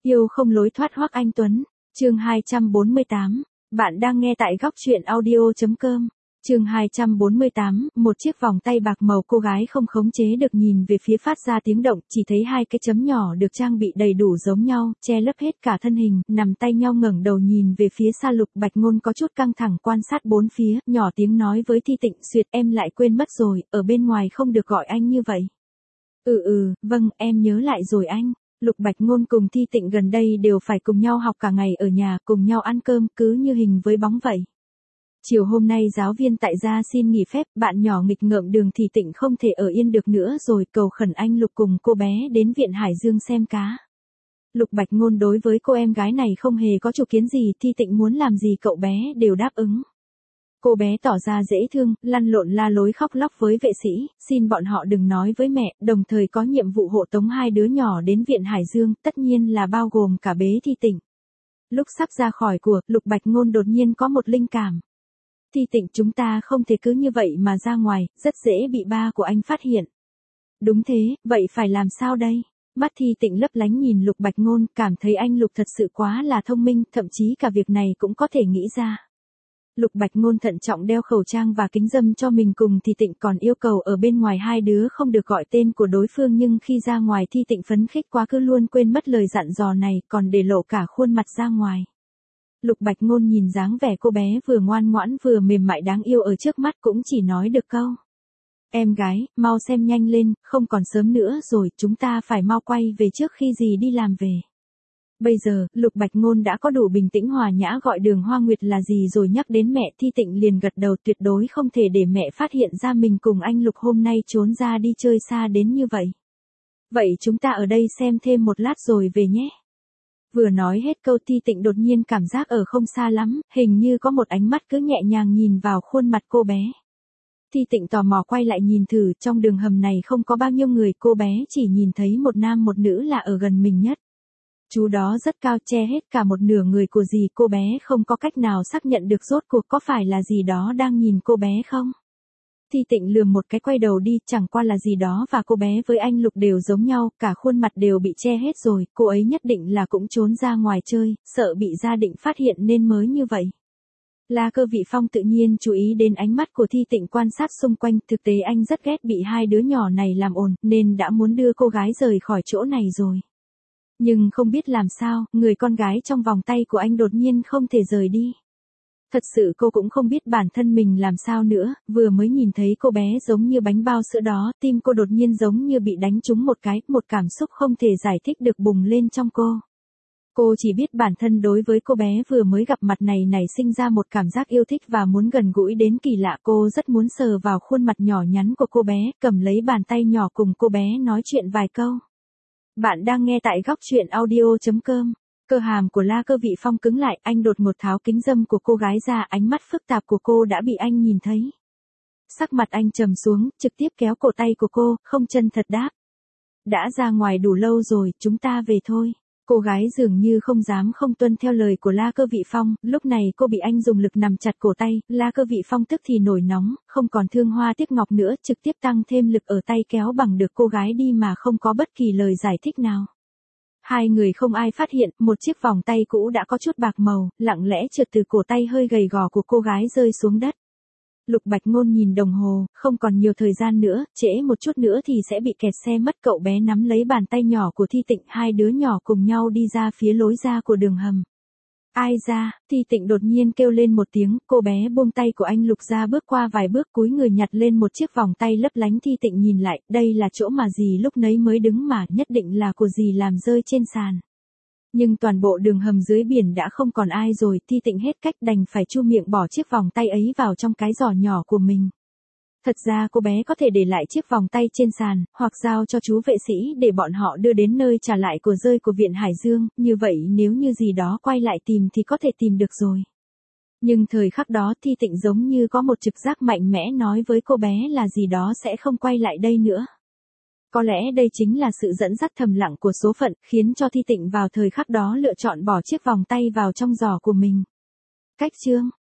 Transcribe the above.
Yêu không lối thoát Hoắc Anh Tuấn, chương 248, bạn đang nghe tại góc truyện audio.com. Chương 248, một chiếc vòng tay bạc màu cô gái không khống chế được nhìn về phía phát ra tiếng động, chỉ thấy hai cái chấm nhỏ được trang bị đầy đủ giống nhau, che lấp hết cả thân hình, nằm tay nhau ngẩng đầu nhìn về phía xa. Lục Bạch Ngôn có chút căng thẳng quan sát bốn phía, nhỏ tiếng nói với Thi Tịnh, "Duyệt, em lại quên mất rồi, ở bên ngoài không được gọi anh như vậy." Vâng, em nhớ lại rồi anh." Lục Bạch Ngôn cùng Thi Tịnh gần đây đều phải cùng nhau học cả ngày ở nhà, cùng nhau ăn cơm, cứ như hình với bóng vậy. Chiều hôm nay giáo viên tại gia xin nghỉ phép, bạn nhỏ nghịch ngợm Đường Thi Tịnh không thể ở yên được nữa rồi, cầu khẩn anh Lục cùng cô bé đến viện Hải Dương xem cá. Lục Bạch Ngôn đối với cô em gái này không hề có chủ kiến gì, Thi Tịnh muốn làm gì cậu bé đều đáp ứng. Cô bé tỏ ra dễ thương, lăn lộn la lối khóc lóc với vệ sĩ, xin bọn họ đừng nói với mẹ, đồng thời có nhiệm vụ hộ tống hai đứa nhỏ đến viện Hải Dương, tất nhiên là bao gồm cả bế Thi Tịnh. Lúc sắp ra khỏi của, Lục Bạch Ngôn đột nhiên có một linh cảm. Thi Tịnh, chúng ta không thể cứ như vậy mà ra ngoài, rất dễ bị ba của anh phát hiện. Đúng thế, vậy phải làm sao đây? Mắt Thi Tịnh lấp lánh nhìn Lục Bạch Ngôn, cảm thấy anh Lục thật sự quá là thông minh, thậm chí cả việc này cũng có thể nghĩ ra. Lục Bạch Ngôn thận trọng đeo khẩu trang và kính râm cho mình cùng Thi Tịnh, còn yêu cầu ở bên ngoài hai đứa không được gọi tên của đối phương, nhưng khi ra ngoài Thi Tịnh phấn khích quá cứ luôn quên mất lời dặn dò này, còn để lộ cả khuôn mặt ra ngoài. Lục Bạch Ngôn nhìn dáng vẻ cô bé vừa ngoan ngoãn vừa mềm mại đáng yêu ở trước mắt cũng chỉ nói được câu: "Em gái, mau xem nhanh lên, không còn sớm nữa rồi, chúng ta phải mau quay về trước khi dì đi làm về." Bây giờ, Lục Bạch Ngôn đã có đủ bình tĩnh hòa nhã gọi Đường Hoa Nguyệt là gì rồi nhắc đến mẹ, Thi Tịnh liền gật đầu, tuyệt đối không thể để mẹ phát hiện ra mình cùng anh Lục hôm nay trốn ra đi chơi xa đến như vậy. "Vậy chúng ta ở đây xem thêm một lát rồi về nhé." Vừa nói hết câu Thi Tịnh đột nhiên cảm giác ở không xa lắm, hình như có một ánh mắt cứ nhẹ nhàng nhìn vào khuôn mặt cô bé. Thi Tịnh tò mò quay lại nhìn thử, trong đường hầm này không có bao nhiêu người, cô bé chỉ nhìn thấy một nam một nữ là ở gần mình nhất. Chú đó rất cao, che hết cả một nửa người của dì, cô bé không có cách nào xác nhận được rốt cuộc có phải là gì đó đang nhìn cô bé không. Thi Tịnh lườm một cái quay đầu đi, chẳng qua là gì đó và cô bé với anh Lục đều giống nhau, cả khuôn mặt đều bị che hết rồi, cô ấy nhất định là cũng trốn ra ngoài chơi, sợ bị gia định phát hiện nên mới như vậy. La Cơ Vị Phong tự nhiên chú ý đến ánh mắt của Thi Tịnh quan sát xung quanh, thực tế anh rất ghét bị hai đứa nhỏ này làm ồn, nên đã muốn đưa cô gái rời khỏi chỗ này rồi. Nhưng không biết làm sao, người con gái trong vòng tay của anh đột nhiên không thể rời đi. Thật sự cô cũng không biết bản thân mình làm sao nữa, vừa mới nhìn thấy cô bé giống như bánh bao sữa đó, tim cô đột nhiên giống như bị đánh trúng một cái, một cảm xúc không thể giải thích được bùng lên trong cô. Cô chỉ biết bản thân đối với cô bé vừa mới gặp mặt này nảy sinh ra một cảm giác yêu thích và muốn gần gũi đến kỳ lạ, cô rất muốn sờ vào khuôn mặt nhỏ nhắn của cô bé, cầm lấy bàn tay nhỏ cùng cô bé nói chuyện vài câu. Bạn đang nghe tại góc truyện audio.com. Cơ hàm của La Cơ Vị Phong cứng lại, anh đột ngột tháo kính râm của cô gái ra, ánh mắt phức tạp của cô đã bị anh nhìn thấy. Sắc mặt anh trầm xuống, trực tiếp kéo cổ tay của cô, không chân thật đáp: "Đã ra ngoài đủ lâu rồi, chúng ta về thôi." Cô gái dường như không dám không tuân theo lời của La Cơ Vị Phong, lúc này cô bị anh dùng lực nắm chặt cổ tay, La Cơ Vị Phong tức thì nổi nóng, không còn thương hoa tiếc ngọc nữa, trực tiếp tăng thêm lực ở tay kéo bằng được cô gái đi mà không có bất kỳ lời giải thích nào. Hai người không ai phát hiện, một chiếc vòng tay cũ đã có chút bạc màu, lặng lẽ trượt từ cổ tay hơi gầy gò của cô gái rơi xuống đất. Lục Bạch Ngôn nhìn đồng hồ, không còn nhiều thời gian nữa, trễ một chút nữa thì sẽ bị kẹt xe mất. Cậu bé nắm lấy bàn tay nhỏ của Thi Tịnh, hai đứa nhỏ cùng nhau đi ra phía lối ra của đường hầm. "Ai ra?" Thi Tịnh đột nhiên kêu lên một tiếng, cô bé buông tay của anh Lục ra, bước qua vài bước, cúi người nhặt lên một chiếc vòng tay lấp lánh. Thi Tịnh nhìn lại, đây là chỗ mà dì lúc nấy mới đứng mà, nhất định là của dì làm rơi trên sàn. Nhưng toàn bộ đường hầm dưới biển đã không còn ai rồi, Thi Tịnh hết cách đành phải chu miệng bỏ chiếc vòng tay ấy vào trong cái giỏ nhỏ của mình. Thật ra cô bé có thể để lại chiếc vòng tay trên sàn, hoặc giao cho chú vệ sĩ để bọn họ đưa đến nơi trả lại của rơi của viện Hải Dương, như vậy nếu như gì đó quay lại tìm thì có thể tìm được rồi. Nhưng thời khắc đó Thi Tịnh giống như có một trực giác mạnh mẽ nói với cô bé là gì đó sẽ không quay lại đây nữa. Có lẽ đây chính là sự dẫn dắt thầm lặng của số phận, khiến cho Thi Tịnh vào thời khắc đó lựa chọn bỏ chiếc vòng tay vào trong giỏ của mình. Cách chương